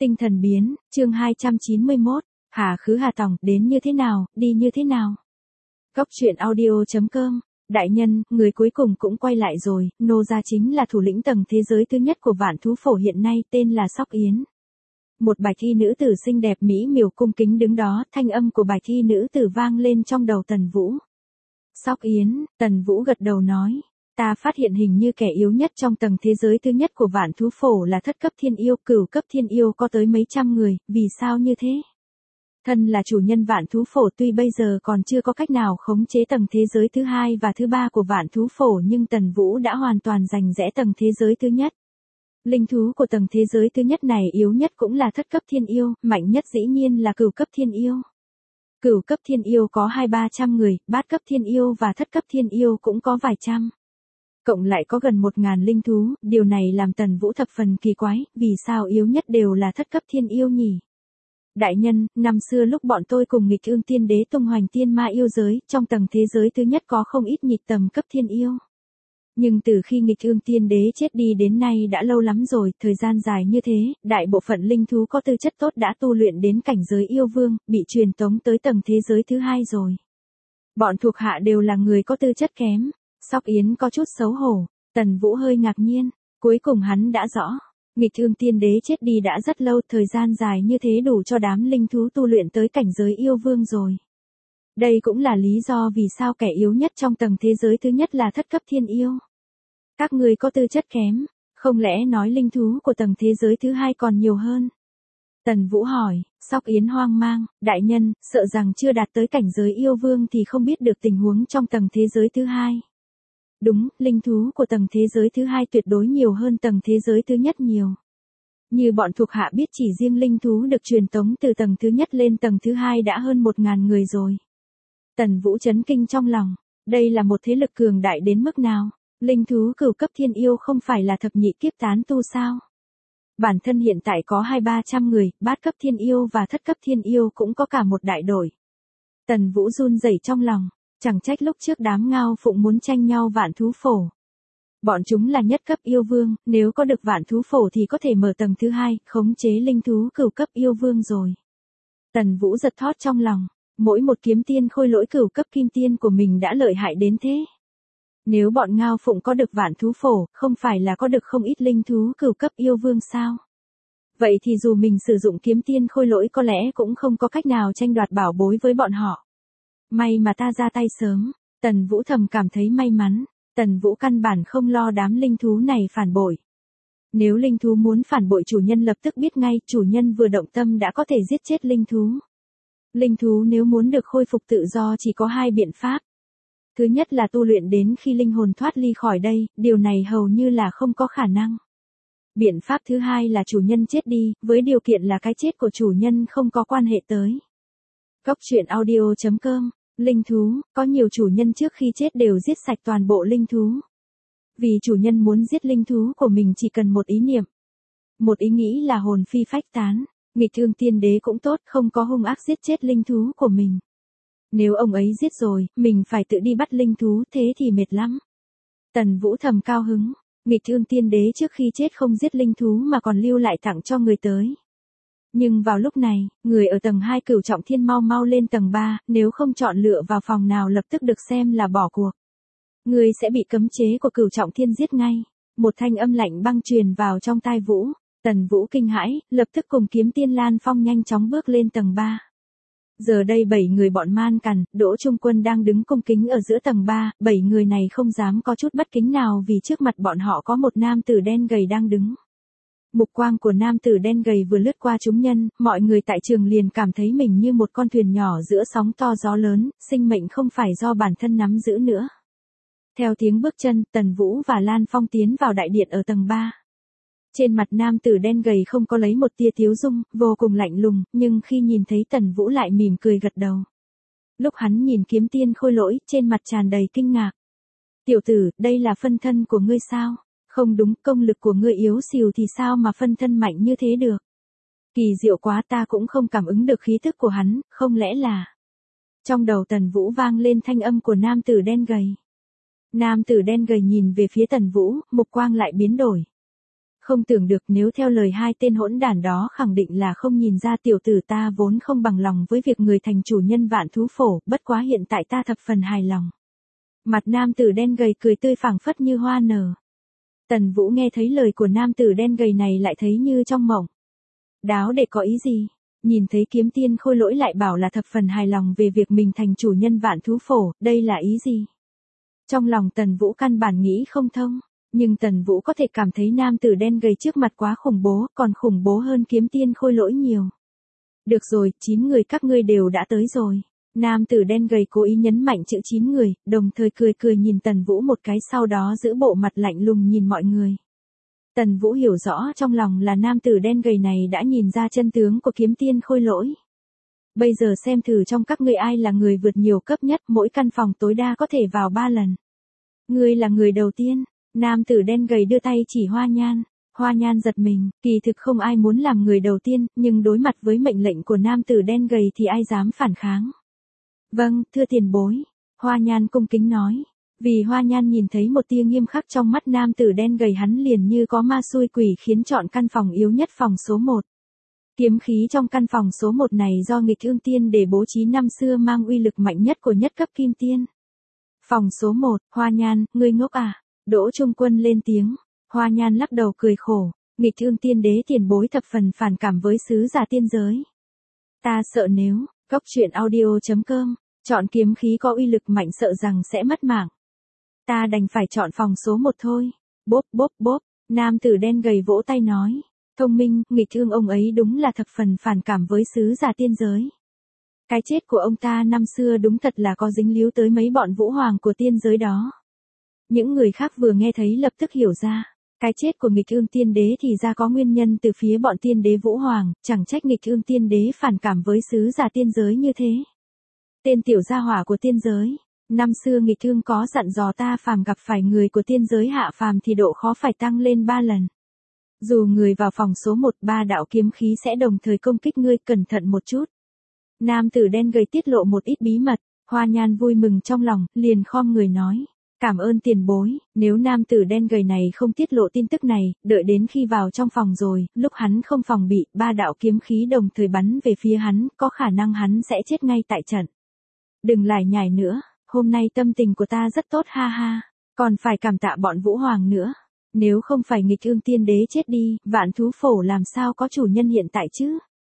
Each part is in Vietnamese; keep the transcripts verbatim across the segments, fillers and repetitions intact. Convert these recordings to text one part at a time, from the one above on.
Tinh thần biến, chương hai trăm chín mươi mốt, Hà Khứ Hà Tòng, đến như thế nào, đi như thế nào. Góc truyện audio.com, đại nhân, người cuối cùng cũng quay lại rồi, nô gia chính là thủ lĩnh tầng thế giới thứ nhất của vạn thú phổ hiện nay, tên là Sóc Yến. Một bạch y nữ tử xinh đẹp mỹ miều cung kính đứng đó, thanh âm của bạch y nữ tử vang lên trong đầu Tần Vũ. Sóc Yến, Tần Vũ gật đầu nói. Ta phát hiện hình như kẻ yếu nhất trong tầng thế giới thứ nhất của vạn thú phổ là thất cấp thiên yêu, cửu cấp thiên yêu có tới mấy trăm người, vì sao như thế? Thân là chủ nhân vạn thú phổ tuy bây giờ còn chưa có cách nào khống chế tầng thế giới thứ hai và thứ ba của vạn thú phổ nhưng Tần Vũ đã hoàn toàn giành rẽ tầng thế giới thứ nhất. Linh thú của tầng thế giới thứ nhất này yếu nhất cũng là thất cấp thiên yêu, mạnh nhất dĩ nhiên là cửu cấp thiên yêu. Cửu cấp thiên yêu có hai ba trăm người, bát cấp thiên yêu và thất cấp thiên yêu cũng có vài trăm. Cộng lại có gần một ngàn linh thú, điều này làm Tần Vũ thập phần kỳ quái, vì sao yếu nhất đều là thất cấp thiên yêu nhỉ? Đại nhân, năm xưa lúc bọn tôi cùng nghịch ương tiên đế tung hoành tiên ma yêu giới, trong tầng thế giới thứ nhất có không ít nhịp tầm cấp thiên yêu. Nhưng từ khi nghịch ương tiên đế chết đi đến nay đã lâu lắm rồi, thời gian dài như thế, đại bộ phận linh thú có tư chất tốt đã tu luyện đến cảnh giới yêu vương, bị truyền tống tới tầng thế giới thứ hai rồi. Bọn thuộc hạ đều là người có tư chất kém. Sóc Yến có chút xấu hổ, Tần Vũ hơi ngạc nhiên, cuối cùng hắn đã rõ, nghịch ương tiên đế chết đi đã rất lâu, thời gian dài như thế đủ cho đám linh thú tu luyện tới cảnh giới yêu vương rồi. Đây cũng là lý do vì sao kẻ yếu nhất trong tầng thế giới thứ nhất là thất cấp thiên yêu. Các ngươi có tư chất kém, không lẽ nói linh thú của tầng thế giới thứ hai còn nhiều hơn? Tần Vũ hỏi, Sóc Yến hoang mang, đại nhân, sợ rằng chưa đạt tới cảnh giới yêu vương thì không biết được tình huống trong tầng thế giới thứ hai. Đúng, linh thú của tầng thế giới thứ hai tuyệt đối nhiều hơn tầng thế giới thứ nhất nhiều. Như bọn thuộc hạ biết chỉ riêng linh thú được truyền tống từ tầng thứ nhất lên tầng thứ hai đã hơn một ngàn người rồi. Tần Vũ chấn kinh trong lòng, đây là một thế lực cường đại đến mức nào, linh thú cửu cấp thiên yêu không phải là thập nhị kiếp tán tu sao? Bản thân hiện tại có hai ba trăm người, bát cấp thiên yêu và thất cấp thiên yêu cũng có cả một đại đội. Tần Vũ run rẩy trong lòng. Chẳng trách lúc trước đám Ngao Phụng muốn tranh nhau vạn thú phổ. Bọn chúng là nhất cấp yêu vương, nếu có được vạn thú phổ thì có thể mở tầng thứ hai, khống chế linh thú cửu cấp yêu vương rồi. Tần Vũ giật thót trong lòng, mỗi một kiếm tiên khôi lỗi cửu cấp kim tiên của mình đã lợi hại đến thế. Nếu bọn Ngao Phụng có được vạn thú phổ, không phải là có được không ít linh thú cửu cấp yêu vương sao? Vậy thì dù mình sử dụng kiếm tiên khôi lỗi có lẽ cũng không có cách nào tranh đoạt bảo bối với bọn họ. May mà ta ra tay sớm, Tần Vũ thầm cảm thấy may mắn, Tần Vũ căn bản không lo đám linh thú này phản bội. Nếu linh thú muốn phản bội chủ nhân lập tức biết ngay, chủ nhân vừa động tâm đã có thể giết chết linh thú. Linh thú nếu muốn được khôi phục tự do chỉ có hai biện pháp. Thứ nhất là tu luyện đến khi linh hồn thoát ly khỏi đây, điều này hầu như là không có khả năng. Biện pháp thứ hai là chủ nhân chết đi, với điều kiện là cái chết của chủ nhân không có quan hệ tới. Góc truyện audio.com, linh thú, có nhiều chủ nhân trước khi chết đều giết sạch toàn bộ linh thú. Vì chủ nhân muốn giết linh thú của mình chỉ cần một ý niệm. Một ý nghĩ là hồn phi phách tán, nghịch ương tiên đế cũng tốt, không có hung ác giết chết linh thú của mình. Nếu ông ấy giết rồi, mình phải tự đi bắt linh thú, thế thì mệt lắm. Tần Vũ thầm cao hứng, nghịch ương tiên đế trước khi chết không giết linh thú mà còn lưu lại tặng cho người tới. Nhưng vào lúc này, người ở tầng hai cửu trọng thiên mau mau lên tầng ba, nếu không chọn lựa vào phòng nào lập tức được xem là bỏ cuộc. Người sẽ bị cấm chế của cửu trọng thiên giết ngay. Một thanh âm lạnh băng truyền vào trong tai Vũ, Tần Vũ kinh hãi, lập tức cùng kiếm tiên Lan Phong nhanh chóng bước lên tầng ba. Giờ đây bảy người bọn Man Cằn, Đỗ Trung Quân đang đứng cung kính ở giữa tầng ba, bảy người này không dám có chút bất kính nào vì trước mặt bọn họ có một nam tử đen gầy đang đứng. Mục quang của nam tử đen gầy vừa lướt qua chúng nhân, mọi người tại trường liền cảm thấy mình như một con thuyền nhỏ giữa sóng to gió lớn, sinh mệnh không phải do bản thân nắm giữ nữa. Theo tiếng bước chân, Tần Vũ và Lan Phong tiến vào đại điện ở tầng ba. Trên mặt nam tử đen gầy không có lấy một tia tiếu dung, vô cùng lạnh lùng, nhưng khi nhìn thấy Tần Vũ lại mỉm cười gật đầu. Lúc hắn nhìn kiếm tiên khôi lỗi, trên mặt tràn đầy kinh ngạc. Tiểu tử, đây là phân thân của ngươi sao? Không đúng, công lực của ngươi yếu xìu thì sao mà phân thân mạnh như thế được? Kỳ diệu quá, ta cũng không cảm ứng được khí tức của hắn, không lẽ là... Trong đầu Tần Vũ vang lên thanh âm của nam tử đen gầy. Nam tử đen gầy nhìn về phía Tần Vũ, mục quang lại biến đổi. Không tưởng được nếu theo lời hai tên hỗn đản đó khẳng định là không nhìn ra tiểu tử ta vốn không bằng lòng với việc người thành chủ nhân vạn thú phổ, bất quá hiện tại ta thập phần hài lòng. Mặt nam tử đen gầy cười tươi phảng phất như hoa nở. Tần Vũ nghe thấy lời của nam tử đen gầy này lại thấy như trong mộng. Đáo để có ý gì? Nhìn thấy kiếm tiên khôi lỗi lại bảo là thập phần hài lòng về việc mình thành chủ nhân vạn thú phổ, đây là ý gì? Trong lòng Tần Vũ căn bản nghĩ không thông, nhưng Tần Vũ có thể cảm thấy nam tử đen gầy trước mặt quá khủng bố, còn khủng bố hơn kiếm tiên khôi lỗi nhiều. Được rồi, chín người các ngươi đều đã tới rồi. Nam tử đen gầy cố ý nhấn mạnh chữ chín người, đồng thời cười cười nhìn Tần Vũ một cái, sau đó giữ bộ mặt lạnh lùng nhìn mọi người. Tần Vũ hiểu rõ trong lòng là nam tử đen gầy này đã nhìn ra chân tướng của kiếm tiên khôi lỗi. Bây giờ xem thử trong các ngươi ai là người vượt nhiều cấp nhất, mỗi căn phòng tối đa có thể vào ba lần. Ngươi là người đầu tiên. Nam tử đen gầy đưa tay chỉ Hoa Nhan. Hoa Nhan giật mình, kỳ thực không ai muốn làm người đầu tiên, nhưng đối mặt với mệnh lệnh của nam tử đen gầy thì ai dám phản kháng. Vâng, thưa tiền bối. Hoa Nhan cung kính nói. Vì Hoa Nhan nhìn thấy một tia nghiêm khắc trong mắt nam tử đen gầy, hắn liền như có ma xui quỷ khiến chọn căn phòng yếu nhất phòng số một. Kiếm khí trong căn phòng số một này do nghịch ương tiên để bố trí năm xưa mang uy lực mạnh nhất của nhất cấp kim tiên. Phòng số một, Hoa Nhan, ngươi ngốc à? Đỗ Trung Quân lên tiếng. Hoa Nhan lắc đầu cười khổ, nghịch ương tiên đế tiền bối thập phần phản cảm với sứ giả tiên giới. Ta sợ nếu, Cốc truyện audio chấm com, chọn kiếm khí có uy lực mạnh sợ rằng sẽ mất mạng. Ta đành phải chọn phòng số một thôi. Bốp bốp bốp, nam tử đen gầy vỗ tay nói. Thông minh, nghịch ương ông ấy đúng là thập phần phản cảm với sứ giả tiên giới. Cái chết của ông ta năm xưa đúng thật là có dính líu tới mấy bọn vũ hoàng của tiên giới đó. Những người khác vừa nghe thấy lập tức hiểu ra. Cái chết của nghịch ương tiên đế thì ra có nguyên nhân từ phía bọn tiên đế vũ hoàng, chẳng trách nghịch ương tiên đế phản cảm với sứ giả tiên giới như thế. Tên tiểu gia hỏa của tiên giới. Năm xưa nghịch ương có dặn dò ta phàm gặp phải người của tiên giới hạ phàm thì độ khó phải tăng lên ba lần. Dù người vào phòng số một, ba đạo kiếm khí sẽ đồng thời công kích ngươi, cẩn thận một chút. Nam tử đen gầy tiết lộ một ít bí mật, Hoa Nhan vui mừng trong lòng, liền khom người nói. Cảm ơn tiền bối, nếu nam tử đen gầy này không tiết lộ tin tức này, đợi đến khi vào trong phòng rồi, lúc hắn không phòng bị, ba đạo kiếm khí đồng thời bắn về phía hắn, có khả năng hắn sẽ chết ngay tại trận. Đừng lải nhải nữa, hôm nay tâm tình của ta rất tốt ha ha, còn phải cảm tạ bọn vũ hoàng nữa. Nếu không phải nghịch ương tiên đế chết đi, vạn thú phổ làm sao có chủ nhân hiện tại chứ?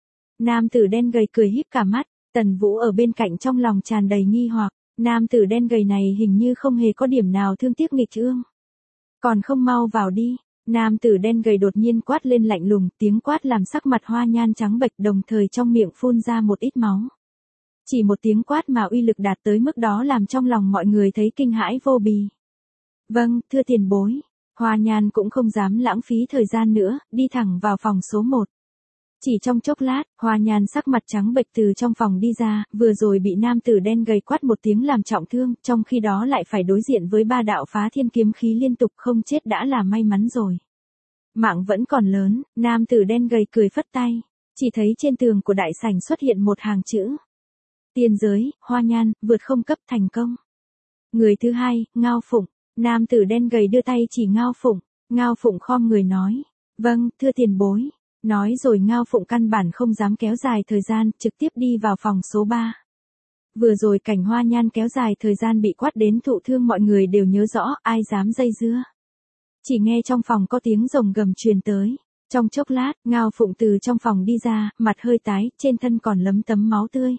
Nam tử đen gầy cười híp cả mắt, Tần Vũ ở bên cạnh trong lòng tràn đầy nghi hoặc, nam tử đen gầy này hình như không hề có điểm nào thương tiếc nghịch ương. Còn không mau vào đi, nam tử đen gầy đột nhiên quát lên lạnh lùng, tiếng quát làm sắc mặt Hoa Nhan trắng bệch, đồng thời trong miệng phun ra một ít máu. Chỉ một tiếng quát mà uy lực đạt tới mức đó làm trong lòng mọi người thấy kinh hãi vô bì. Vâng, thưa tiền bối. Hoa Nhan cũng không dám lãng phí thời gian nữa, đi thẳng vào phòng số một. Chỉ trong chốc lát, Hoa Nhan sắc mặt trắng bệch từ trong phòng đi ra, vừa rồi bị nam tử đen gầy quát một tiếng làm trọng thương, trong khi đó lại phải đối diện với ba đạo phá thiên kiếm khí liên tục, không chết đã là may mắn rồi. Mạng vẫn còn lớn, nam tử đen gầy cười phất tay, chỉ thấy trên tường của đại sảnh xuất hiện một hàng chữ. Tiên giới, Hoa Nhan, vượt không cấp thành công. Người thứ hai, Ngao Phụng. Nam tử đen gầy đưa tay chỉ Ngao Phụng, Ngao Phụng khom người nói, vâng, thưa tiền bối, nói rồi Ngao Phụng căn bản không dám kéo dài thời gian, trực tiếp đi vào phòng số ba. Vừa rồi cảnh Hoa Nhan kéo dài thời gian bị quát đến thụ thương mọi người đều nhớ rõ, ai dám dây dưa. Chỉ nghe trong phòng có tiếng rồng gầm truyền tới, trong chốc lát, Ngao Phụng từ trong phòng đi ra, mặt hơi tái, trên thân còn lấm tấm máu tươi.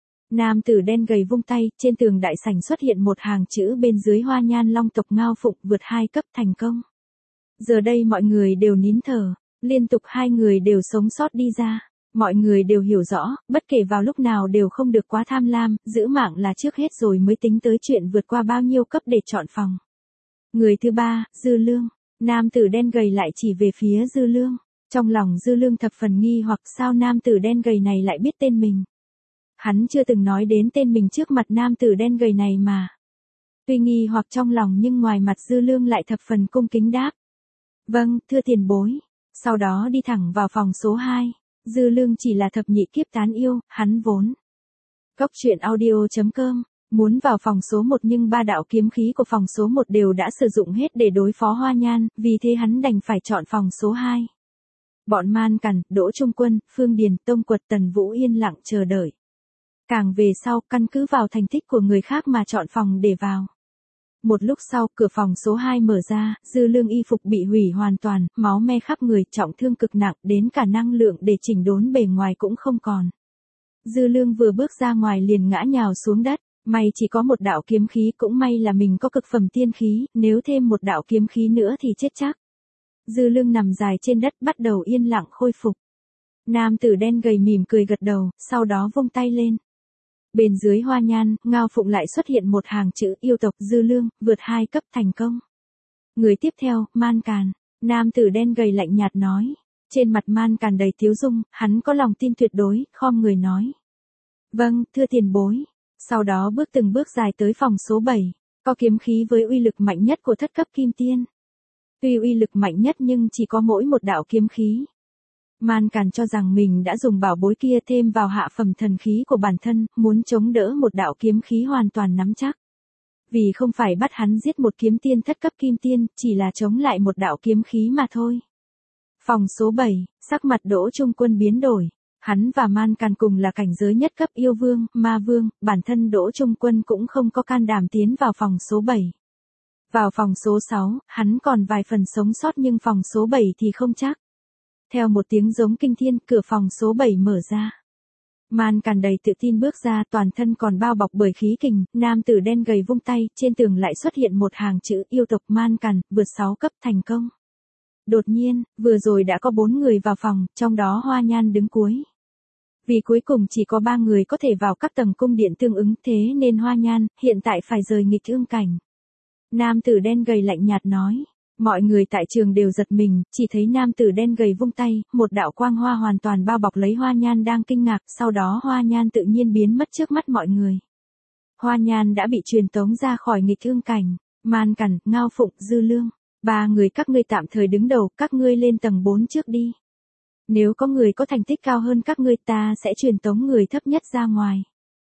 Nam tử đen gầy vung tay, trên tường đại sảnh xuất hiện một hàng chữ bên dưới Hoa Nhan long tộc Ngao Phụng vượt hai cấp thành công. Giờ đây mọi người đều nín thở, liên tục hai người đều sống sót đi ra. Mọi người đều hiểu rõ, bất kể vào lúc nào đều không được quá tham lam, giữ mạng là trước hết rồi mới tính tới chuyện vượt qua bao nhiêu cấp để chọn phòng. Người thứ ba, Dư Lương. Nam tử đen gầy lại chỉ về phía Dư Lương. Trong lòng Dư Lương thập phần nghi hoặc sao nam tử đen gầy này lại biết tên mình. Hắn chưa từng nói đến tên mình trước mặt nam tử đen gầy này mà. Tuy nghi hoặc trong lòng nhưng ngoài mặt Dư Lương lại thập phần cung kính đáp. Vâng, thưa tiền bối. Sau đó đi thẳng vào phòng số hai. Dư Lương chỉ là thập nhị kiếp tán yêu, hắn vốn. Cốc truyện audio chấm com Muốn vào phòng số một nhưng ba đạo kiếm khí của phòng số một đều đã sử dụng hết để đối phó Hoa Nhan, vì thế hắn đành phải chọn phòng số hai. Bọn Man Cằn, Đỗ Trung Quân, Phương Điền, Tông Quật, Tần Vũ yên lặng chờ đợi. Càng về sau, căn cứ vào thành tích của người khác mà chọn phòng để vào. Một lúc sau, cửa phòng số hai mở ra, Dư Lương y phục bị hủy hoàn toàn, máu me khắp người, trọng thương cực nặng, đến cả năng lượng để chỉnh đốn bề ngoài cũng không còn. Dư Lương vừa bước ra ngoài liền ngã nhào xuống đất, may chỉ có một đạo kiếm khí, cũng may là mình có cực phẩm tiên khí, nếu thêm một đạo kiếm khí nữa thì chết chắc. Dư Lương nằm dài trên đất bắt đầu yên lặng khôi phục. Nam tử đen gầy mỉm cười gật đầu, sau đó vung tay lên. Bên dưới Hoa Nhan, Ngao Phụng lại xuất hiện một hàng chữ yêu tộc Dư Lương, vượt hai cấp thành công. Người tiếp theo, Man Càn. Nam tử đen gầy lạnh nhạt nói. Trên mặt Man Càn đầy tiếu dung, hắn có lòng tin tuyệt đối, khom người nói. Vâng, thưa tiền bối. Sau đó bước từng bước dài tới phòng số bảy, có kiếm khí với uy lực mạnh nhất của thất cấp kim tiên. Tuy uy lực mạnh nhất nhưng chỉ có mỗi một đạo kiếm khí. Man Càn cho rằng mình đã dùng bảo bối kia thêm vào hạ phẩm thần khí của bản thân, muốn chống đỡ một đạo kiếm khí hoàn toàn nắm chắc. Vì không phải bắt hắn giết một kiếm tiên thất cấp kim tiên, chỉ là chống lại một đạo kiếm khí mà thôi. Phòng số bảy, sắc mặt Đỗ Trung Quân biến đổi. Hắn và Man Càn cùng là cảnh giới nhất cấp yêu vương, ma vương, bản thân Đỗ Trung Quân cũng không có can đảm tiến vào phòng số bảy. Vào phòng số sáu, hắn còn vài phần sống sót nhưng phòng số bảy thì không chắc. Theo một tiếng giống kinh thiên, cửa phòng số bảy mở ra. Man Càn đầy tự tin bước ra, toàn thân còn bao bọc bởi khí kình, nam tử đen gầy vung tay, trên tường lại xuất hiện một hàng chữ yêu tộc Man Càn, vượt sáu cấp thành công. Đột nhiên, vừa rồi đã có bốn người vào phòng, trong đó Hoa Nhan đứng cuối. Vì cuối cùng chỉ có ba người có thể vào các tầng cung điện tương ứng, thế nên Hoa Nhan, hiện tại phải rời nghịch ương cảnh. Nam tử đen gầy lạnh nhạt nói. Mọi người tại trường đều giật mình, chỉ thấy nam tử đen gầy vung tay, một đạo quang hoa hoàn toàn bao bọc lấy Hoa Nhan đang kinh ngạc, sau đó Hoa Nhan tự nhiên biến mất trước mắt mọi người. Hoa Nhan đã bị truyền tống ra khỏi nghịch ương cảnh. Man Cằn, Ngao Phụng, Dư Lương. Ba người các ngươi tạm thời đứng đầu, các ngươi lên tầng bốn trước đi. Nếu có người có thành tích cao hơn các ngươi ta sẽ truyền tống người thấp nhất ra ngoài.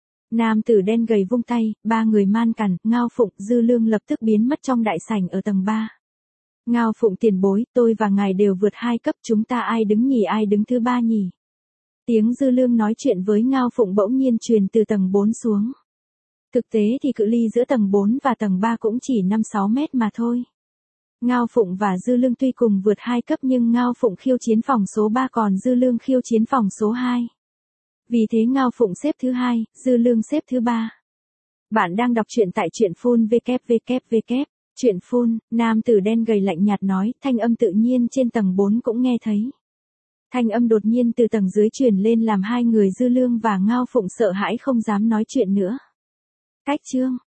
Nam tử đen gầy vung tay, ba người Man Cằn, Ngao Phụng, Dư Lương lập tức biến mất trong đại sảnh ở tầng ba. Ngao Phụng tiền bối, tôi và ngài đều vượt hai cấp, chúng ta ai đứng nhì ai đứng thứ ba nhỉ? Tiếng Dư Lương nói chuyện với Ngao Phụng bỗng nhiên truyền từ tầng bốn xuống. Thực tế thì cự ly giữa tầng bốn và tầng ba cũng chỉ năm sáu mét mà thôi. Ngao Phụng và Dư Lương tuy cùng vượt hai cấp nhưng Ngao Phụng khiêu chiến phòng số ba còn Dư Lương khiêu chiến phòng số hai. Vì thế Ngao Phụng xếp thứ hai, Dư Lương xếp thứ ba. Bạn đang đọc truyện tại truyện phun www. Truyện phun, nam tử đen gầy lạnh nhạt nói, thanh âm tự nhiên trên tầng bốn cũng nghe thấy. Thanh âm đột nhiên từ tầng dưới truyền lên làm hai người Dư Lương và Ngao Phụng sợ hãi không dám nói chuyện nữa. Cách chương